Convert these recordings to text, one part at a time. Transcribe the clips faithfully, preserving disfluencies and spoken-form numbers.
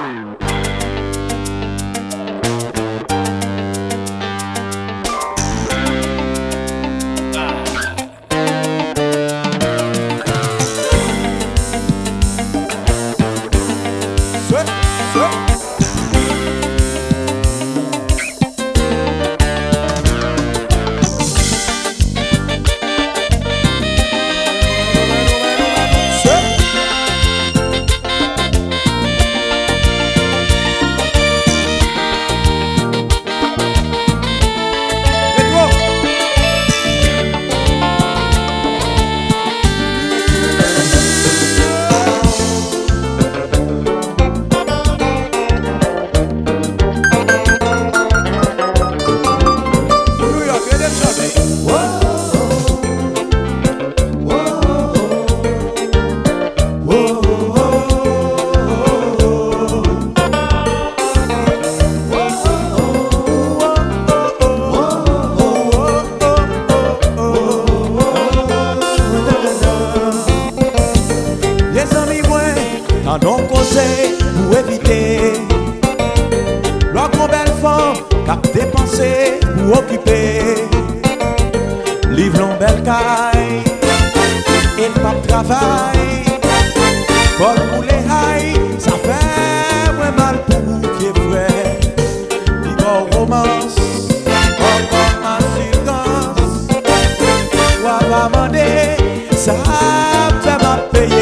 Non conseil pour éviter l'autre belle femme cap dépenser pour occuper livre l'on belle caille et le pape travail Paul pour les haïs ça fait moins mal pour qui est vrai vivre romance encore assurance ou à va demander ça fait m'a payer.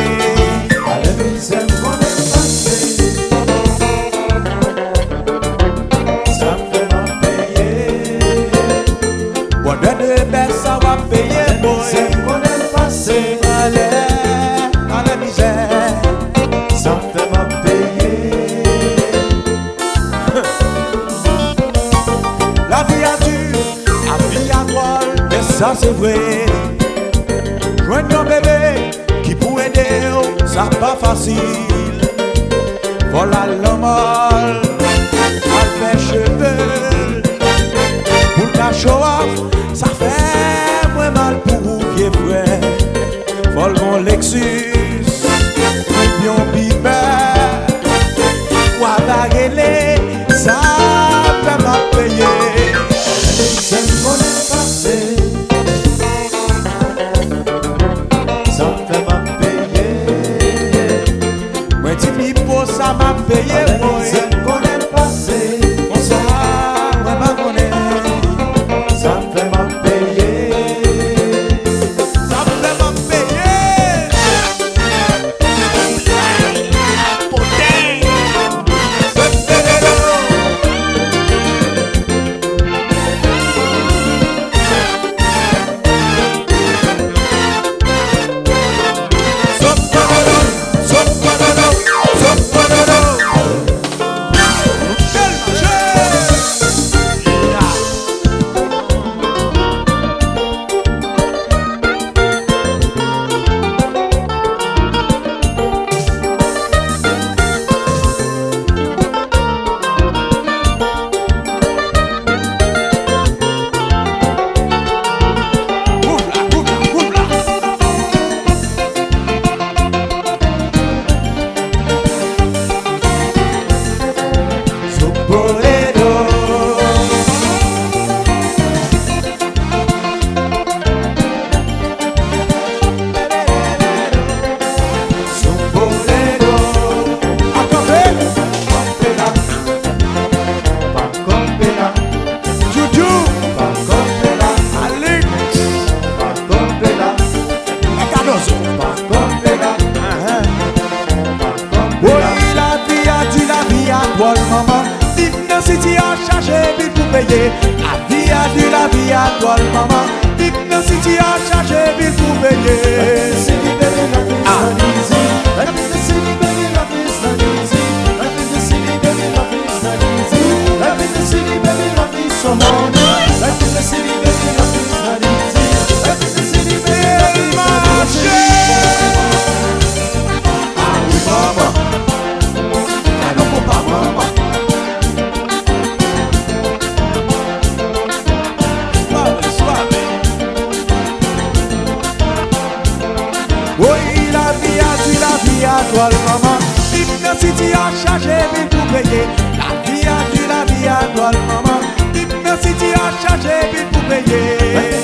Ça va payer pour c'est qu'on est passé allez à la misère ça fait m'a payer la vie a dure la vie a drôle mais ça c'est vrai joindre un bébé qui pour aider ça pas facile voilà l'homme avec cheveux pour ta show off ça fait moins mal pour vieux frère. Vol mon Lexus, bien bibé, ou à bagueler, ça fait mal payer. C'est mon passé, ça fait mal payer. Moi tu m'y poses, ça m'a payé. C'est mon passé, on ça, moi m'a connaît, ça fait mal. Maman, dites-nous si tu as chargé vite pour payer. La vie a dû, la vie à toi, maman. Dites-nous si tu as chargé vite pour payer. Ah. Oui, la vie a dû, la vie à toi, maman. Dites-nous si tu as chargé vite pour payer. La vie a dû, la vie a droit, maman. Dites merci, tu as chargé, puis pour payer.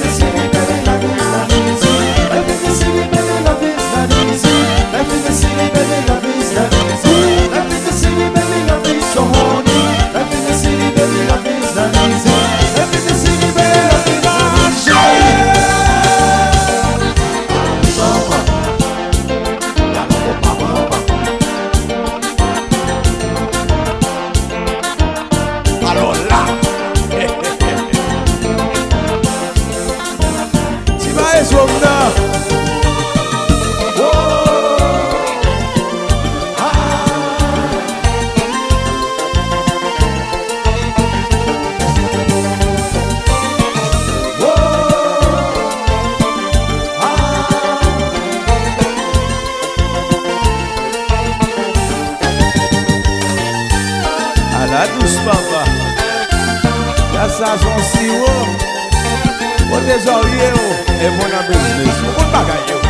Alors là, tu vas être au nord. À la douce papa, la saison si haut, au désorier et mon business, mon bagaille.